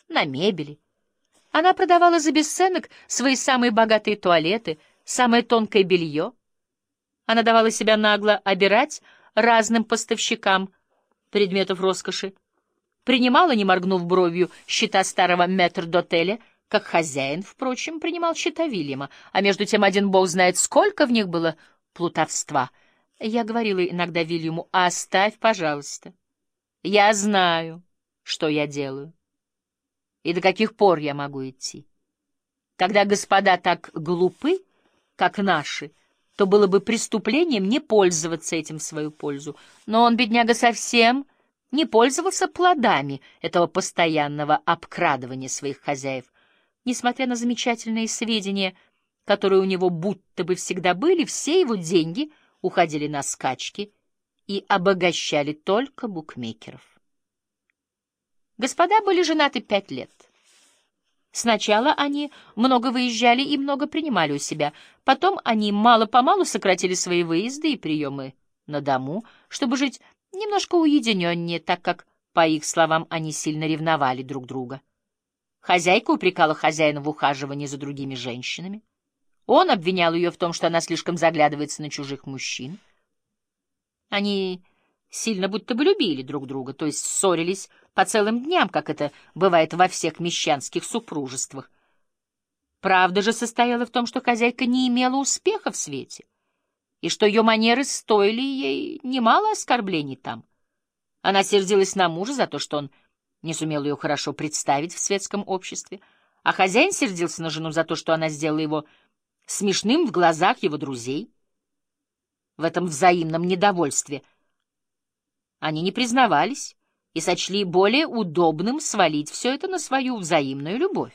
на мебели. Она продавала за бесценок свои самые богатые туалеты, самое тонкое белье. Она давала себя нагло обирать разным поставщикам предметов роскоши, принимала, не моргнув бровью, счета старого метрдотеля, как хозяин, впрочем, принимал счета Вильяма, а между тем один бог знает, сколько в них было плутовства. Я говорила иногда Вильяму: «Оставь, пожалуйста. Я знаю, что я делаю, и до каких пор я могу идти. Когда господа так глупы, как наши, то было бы преступлением не пользоваться этим в свою пользу. Но он, бедняга, совсем не пользовался плодами этого постоянного обкрадывания своих хозяев. Несмотря на замечательные сведения, которые у него будто бы всегда были, все его деньги уходили на скачки и обогащали только букмекеров. Господа были женаты 5 лет. Сначала они много выезжали и много принимали у себя. Потом они мало-помалу сократили свои выезды и приемы на дому, чтобы жить немножко уединеннее, так как, по их словам, они сильно ревновали друг друга. Хозяйка упрекала хозяина в ухаживании за другими женщинами. Он обвинял ее в том, что она слишком заглядывается на чужих мужчин. Они сильно будто бы любили друг друга, то есть ссорились по целым дням, как это бывает во всех мещанских супружествах. Правда же состояла в том, что хозяйка не имела успеха в свете, и что ее манеры стоили ей немало оскорблений там. Она сердилась на мужа за то, что он не сумел ее хорошо представить в светском обществе, а хозяин сердился на жену за то, что она сделала его смешным в глазах его друзей. В этом взаимном недовольстве они не признавались и сочли более удобным свалить все это на свою взаимную любовь.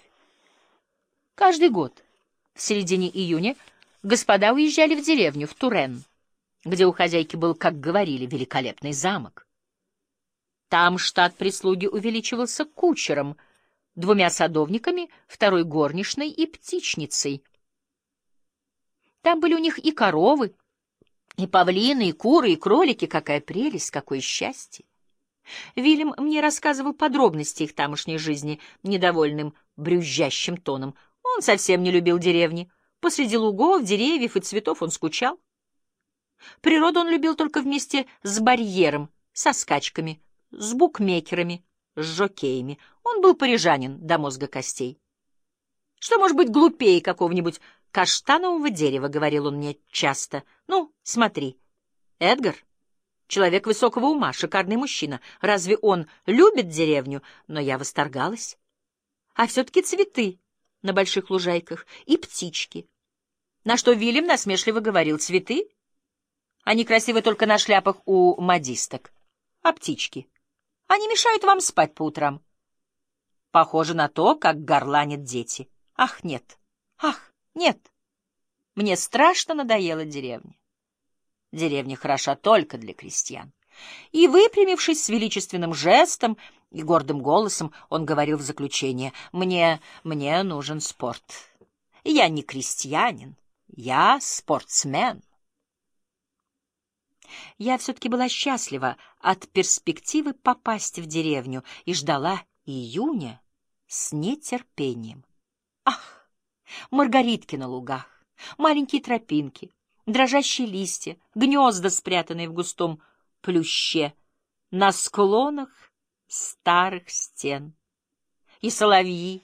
Каждый год в середине июня господа уезжали в деревню, в Турен, где у хозяйки был, как говорили, великолепный замок. Там штат прислуги увеличивался кучером, 2 садовниками, 2 горничной и птичницей. Там были у них и коровы, и павлины, и куры, и кролики. Какая прелесть, какое счастье! Вильям мне рассказывал подробности их тамошней жизни недовольным, брюзжащим тоном. Он совсем не любил деревни. Посреди лугов, деревьев и цветов он скучал. Природу он любил только вместе с барьером, со скачками, с букмекерами, с жокеями. Он был парижанин до мозга костей. Что может быть глупее какого-нибудь каштанового дерева, — говорил он мне часто. Ну, смотри, Эдгар — человек высокого ума, шикарный мужчина. Разве он любит деревню? Но я восторгалась. А все-таки цветы на больших лужайках и птички. На что Вильям насмешливо говорил: цветы? Они красивы только на шляпах у модисток. А птички? Они мешают вам спать по утрам. Похоже на то, как горланят дети. Ах, нет! Ах, нет! Мне страшно надоела деревня. Деревня хороша только для крестьян. И, выпрямившись с величественным жестом и гордым голосом, он говорил в заключение: мне нужен спорт. Я не крестьянин, я спортсмен. Я все-таки была счастлива от перспективы попасть в деревню и ждала июня с нетерпением. Ах, маргаритки на лугах, маленькие тропинки, дрожащие листья, гнезда, спрятанные в густом плюще, на склонах старых стен, и соловьи,